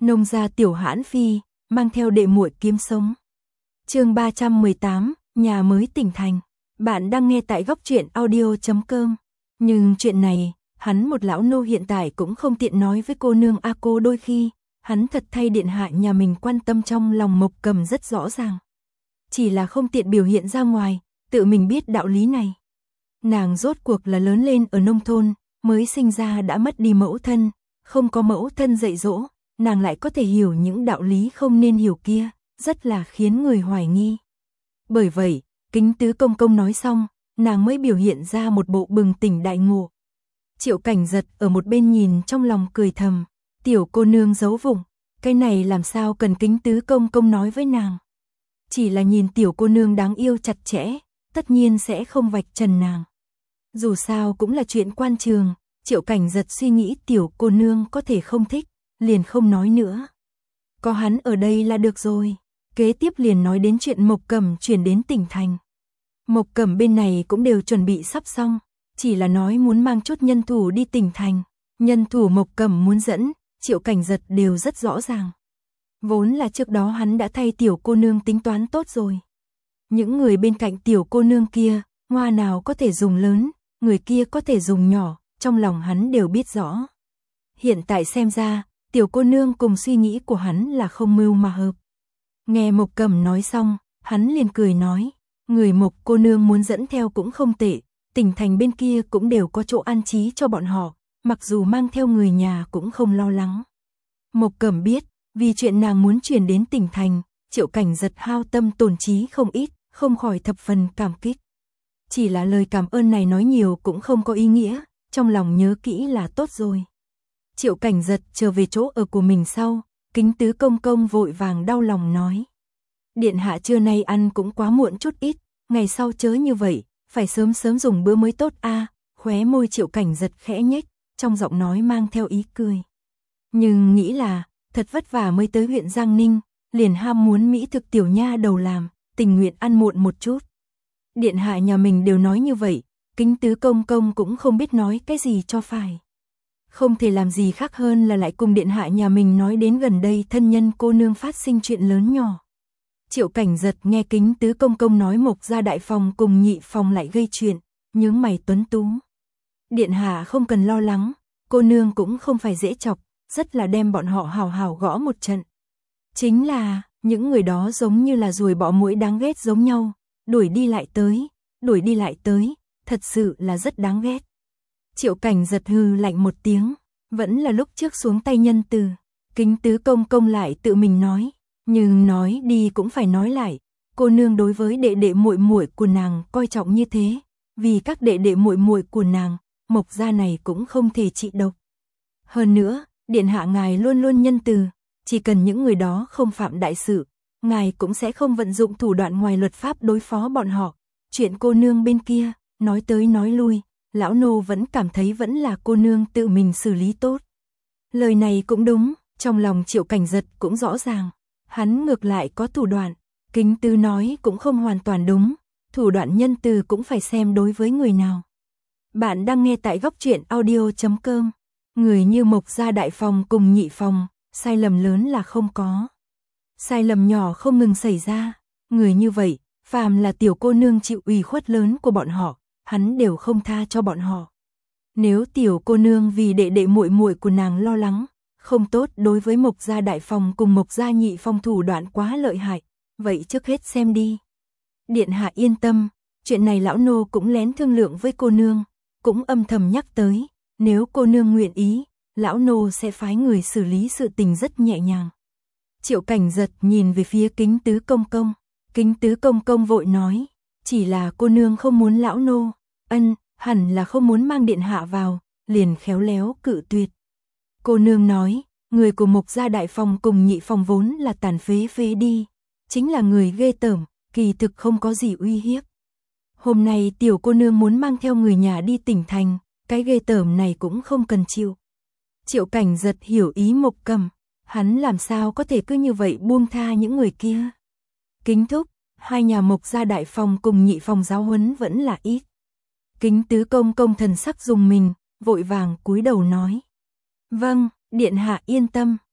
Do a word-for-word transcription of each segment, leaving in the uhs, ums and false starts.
Nông gia Tiểu Hãn Phi, mang theo đệ muội kiếm sống. Chương ba trăm mười tám, nhà mới tỉnh thành. Bạn đang nghe tại góc truyện audio chấm com. Nhưng chuyện này, hắn một lão nô hiện tại cũng không tiện nói với cô nương a cô, đôi khi, hắn thật thay điện hạ nhà mình quan tâm trong lòng Mộc Cầm rất rõ ràng. Chỉ là không tiện biểu hiện ra ngoài, tự mình biết đạo lý này. Nàng rốt cuộc là lớn lên ở nông thôn, mới sinh ra đã mất đi mẫu thân, không có mẫu thân dạy dỗ, nàng lại có thể hiểu những đạo lý không nên hiểu kia, rất là khiến người hoài nghi. Bởi vậy, Kính Tứ Công Công nói xong, nàng mới biểu hiện ra một bộ bừng tỉnh đại ngộ. Triệu Cảnh Giật ở một bên nhìn trong lòng cười thầm, tiểu cô nương giấu vùng, cái này làm sao cần Kính Tứ Công Công nói với nàng. Chỉ là nhìn tiểu cô nương đáng yêu chặt chẽ, tất nhiên sẽ không vạch trần nàng. Dù sao cũng là chuyện quan trường, Triệu Cảnh Giật suy nghĩ tiểu cô nương có thể không thích, liền không nói nữa. Có hắn ở đây là được rồi. Kế tiếp liền nói đến chuyện Mộc Cẩm chuyển đến tỉnh thành. Mộc Cẩm bên này cũng đều chuẩn bị sắp xong, chỉ là nói muốn mang chút nhân thủ đi tỉnh thành. Nhân thủ Mộc Cẩm muốn dẫn, Triệu Cảnh Giật đều rất rõ ràng. Vốn là trước đó hắn đã thay tiểu cô nương tính toán tốt rồi. Những người bên cạnh tiểu cô nương kia, hoa nào có thể dùng lớn, người kia có thể dùng nhỏ, trong lòng hắn đều biết rõ. Hiện tại xem ra, tiểu cô nương cùng suy nghĩ của hắn là không mưu mà hợp. Nghe Mộc Cẩm nói xong, hắn liền cười nói, người Mộc cô nương muốn dẫn theo cũng không tệ, tỉnh thành bên kia cũng đều có chỗ an trí cho bọn họ, mặc dù mang theo người nhà cũng không lo lắng. Mộc Cẩm biết, vì chuyện nàng muốn chuyển đến tỉnh thành, Triệu Cảnh Giật hao tâm tổn trí không ít, không khỏi thập phần cảm kích. Chỉ là lời cảm ơn này nói nhiều cũng không có ý nghĩa, trong lòng nhớ kỹ là tốt rồi. Triệu Cảnh Giật trở về chỗ ở của mình sau, Kính Tứ Công Công vội vàng đau lòng nói. Điện hạ trưa nay ăn cũng quá muộn chút ít, ngày sau chớ như vậy, phải sớm sớm dùng bữa mới tốt a. À, khóe môi Triệu Cảnh Giật khẽ nhếch, trong giọng nói mang theo ý cười. Nhưng nghĩ là, thật vất vả mới tới huyện Giang Ninh, liền ham muốn mỹ thực tiểu nha đầu làm, tình nguyện ăn muộn một chút. Điện hạ nhà mình đều nói như vậy, Kính Tứ Công Công cũng không biết nói cái gì cho phải. Không thể làm gì khác hơn là lại cùng điện hạ nhà mình nói đến gần đây thân nhân cô nương phát sinh chuyện lớn nhỏ. Triệu Cảnh Giật nghe Kính Tứ Công Công nói Mộc gia đại phòng cùng nhị phòng lại gây chuyện, nhướng mày tuấn tú. Điện hạ không cần lo lắng, cô nương cũng không phải dễ chọc, rất là đem bọn họ hào hào gõ một trận. Chính là, những người đó giống như là ruồi bọ muỗi đáng ghét giống nhau, đuổi đi lại tới, đuổi đi lại tới, thật sự là rất đáng ghét. Triệu Cảnh Giật hừ lạnh một tiếng, vẫn là lúc trước xuống tay nhân từ. Kính Tứ Công Công lại tự mình nói, nhưng nói đi cũng phải nói lại, cô nương đối với đệ đệ muội muội của nàng coi trọng như thế, vì các đệ đệ muội muội của nàng, Mộc gia này cũng không thể trị độc. Hơn nữa, điện hạ ngài luôn luôn nhân từ, chỉ cần những người đó không phạm đại sự, ngài cũng sẽ không vận dụng thủ đoạn ngoài luật pháp đối phó bọn họ. Chuyện cô nương bên kia, nói tới nói lui, lão nô vẫn cảm thấy vẫn là cô nương tự mình xử lý tốt. Lời này cũng đúng, trong lòng Triệu Cảnh Giật cũng rõ ràng, hắn ngược lại có thủ đoạn, Kính Tứ nói cũng không hoàn toàn đúng, thủ đoạn nhân từ cũng phải xem đối với người nào. Bạn đang nghe tại góc truyện audio chấm com, người như Mộc gia đại phòng cùng nhị phòng, sai lầm lớn là không có. Sai lầm nhỏ không ngừng xảy ra, người như vậy, phàm là tiểu cô nương chịu ủy khuất lớn của bọn họ, hắn đều không tha cho bọn họ. Nếu tiểu cô nương vì đệ đệ muội muội của nàng lo lắng, không tốt đối với Mộc gia đại phòng cùng Mộc gia nhị phòng thủ đoạn quá lợi hại, vậy trước hết xem đi. Điện hạ yên tâm, chuyện này lão nô cũng lén thương lượng với cô nương, cũng âm thầm nhắc tới, nếu cô nương nguyện ý, lão nô sẽ phái người xử lý sự tình rất nhẹ nhàng. Triệu Cảnh Giật nhìn về phía Kính Tứ Công Công, Kính Tứ Công Công vội nói, chỉ là cô nương không muốn lão nô, ân, hẳn là không muốn mang điện hạ vào, liền khéo léo cự tuyệt. Cô nương nói, người của Mộc gia đại phòng cùng nhị phòng vốn là tàn phế phế đi, chính là người ghê tởm, kỳ thực không có gì uy hiếp. Hôm nay tiểu cô nương muốn mang theo người nhà đi tỉnh thành, cái ghê tởm này cũng không cần chịu. Triệu Cảnh Giật hiểu ý Mộc Cẩm, hắn làm sao có thể cứ như vậy buông tha những người kia. Kính thúc, hai nhà Mộc gia đại phòng cùng nhị phòng giáo huấn vẫn là ít. Kính Tứ Công Công thần sắc dùng mình, vội vàng cúi đầu nói. Vâng, điện hạ yên tâm,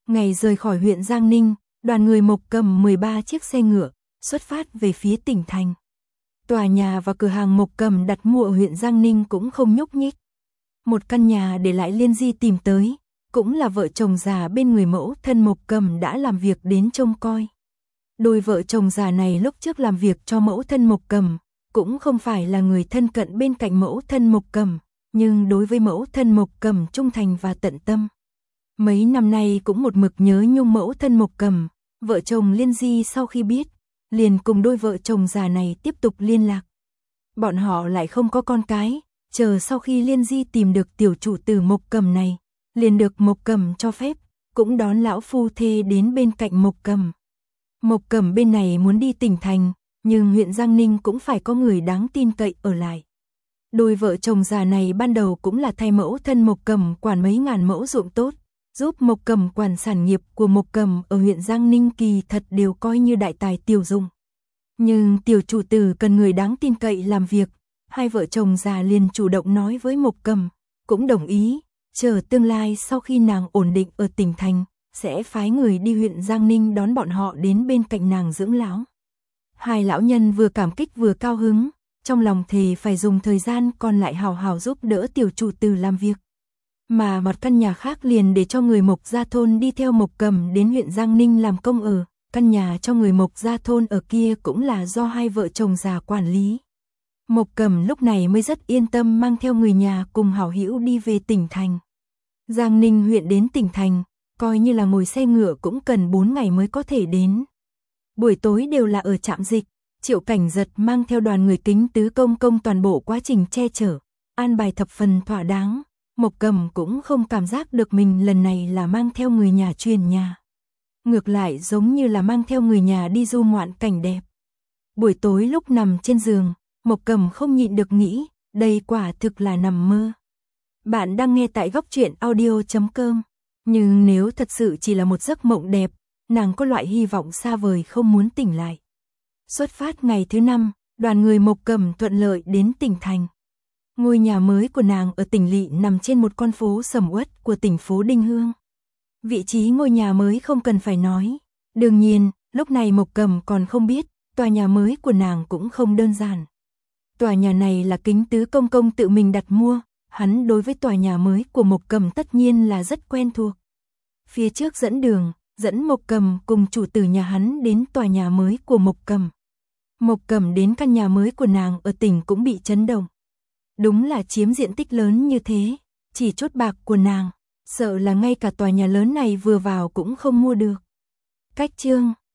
Ngày rời khỏi huyện Giang Ninh, đoàn người Mộc Cầm mười ba chiếc xe ngựa, xuất phát về phía tỉnh thành. Tòa nhà và cửa hàng Mộc Cầm đặt mua ở huyện Giang Ninh cũng không nhúc nhích. Một căn nhà để lại Liên Di tìm tới, cũng là vợ chồng già bên người mẫu thân Mộc Cầm đã làm việc đến trông coi. Đôi vợ chồng già này lúc trước làm việc cho mẫu thân Mộc Cầm, cũng không phải là người thân cận bên cạnh mẫu thân Mộc Cầm, nhưng đối với mẫu thân Mộc Cầm trung thành và tận tâm. Mấy năm nay cũng một mực nhớ nhung mẫu thân Mộc Cầm, vợ chồng Liên Di sau khi biết, liền cùng đôi vợ chồng già này tiếp tục liên lạc. Bọn họ lại không có con cái, chờ sau khi Liên Di tìm được tiểu chủ tử Mộc Cầm này, liền được Mộc Cầm cho phép, cũng đón lão phu thê đến bên cạnh Mộc Cầm. Mộc Cầm bên này muốn đi tỉnh thành, nhưng huyện Giang Ninh cũng phải có người đáng tin cậy ở lại. Đôi vợ chồng già này ban đầu cũng là thay mẫu thân Mộc Cầm quản mấy ngàn mẫu ruộng tốt, giúp Mộc Cầm quản sản nghiệp của Mộc Cầm ở huyện Giang Ninh kỳ thật đều coi như đại tài tiểu dụng. Nhưng tiểu chủ tử cần người đáng tin cậy làm việc, hai vợ chồng già liền chủ động nói với Mộc Cầm, cũng đồng ý, chờ tương lai sau khi nàng ổn định ở tỉnh thành, sẽ phái người đi huyện Giang Ninh đón bọn họ đến bên cạnh nàng dưỡng lão. Hai lão nhân vừa cảm kích vừa cao hứng, trong lòng thề phải dùng thời gian còn lại hào hào giúp đỡ tiểu chủ tử làm việc. Mà một căn nhà khác liền để cho người Mộc gia thôn đi theo Mộc Cầm đến huyện Giang Ninh làm công ở, căn nhà cho người Mộc gia thôn ở kia cũng là do hai vợ chồng già quản lý. Mộc Cầm lúc này mới rất yên tâm mang theo người nhà cùng hảo hữu đi về tỉnh thành. Giang Ninh huyện đến tỉnh thành, coi như là ngồi xe ngựa cũng cần bốn ngày mới có thể đến. Buổi tối đều là ở trạm dịch, Triệu Cảnh Giật mang theo đoàn người Kính Tứ Công công toàn bộ quá trình che chở, an bài thập phần thỏa đáng. Mộc Cầm cũng không cảm giác được mình lần này là mang theo người nhà truyền nhà. Ngược lại giống như là mang theo người nhà đi du ngoạn cảnh đẹp. Buổi tối lúc nằm trên giường, Mộc Cầm không nhịn được nghĩ, đây quả thực là nằm mơ. Bạn đang nghe tại góc truyện audio chấm com. Nhưng nếu thật sự chỉ là một giấc mộng đẹp, nàng có loại hy vọng xa vời không muốn tỉnh lại. Xuất phát ngày thứ năm, đoàn người Mộc Cầm thuận lợi đến tỉnh thành. Ngôi nhà mới của nàng ở tỉnh Lỵ nằm trên một con phố sầm uất của tỉnh phố Đinh Hương. Vị trí ngôi nhà mới không cần phải nói. Đương nhiên, lúc này Mộc Cầm còn không biết, tòa nhà mới của nàng cũng không đơn giản. Tòa nhà này là Kính Tứ Công công tự mình đặt mua, hắn đối với tòa nhà mới của Mộc Cầm tất nhiên là rất quen thuộc. Phía trước dẫn đường, dẫn Mộc Cầm cùng chủ tử nhà hắn đến tòa nhà mới của Mộc Cầm. Mộc Cầm đến căn nhà mới của nàng ở tỉnh cũng bị chấn động. Đúng là chiếm diện tích lớn như thế, chỉ chốt bạc của nàng, sợ là ngay cả tòa nhà lớn này vừa vào cũng không mua được. Cách chương